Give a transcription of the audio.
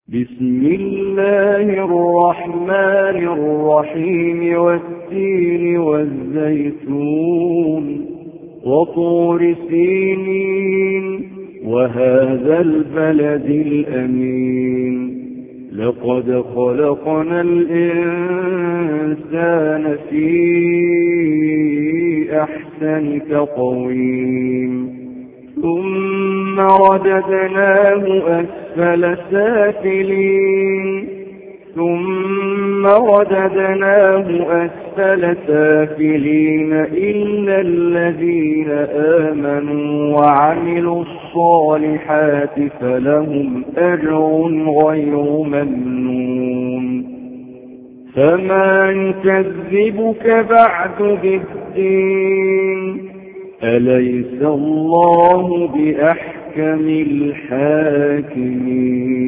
بسم الله الرحمن الرحيم والتين والزيتون وطور سينين وهذا البلد الأمين لقد خلقنا الإنسان في أحسن تقويم ثم رددناه أسفل سافلين إلا الذين آمنوا وعملوا الصالحات فلهم أجر غير ممنون فما يكذبك بعد بالدين أليس الله بأحكم الحاكمين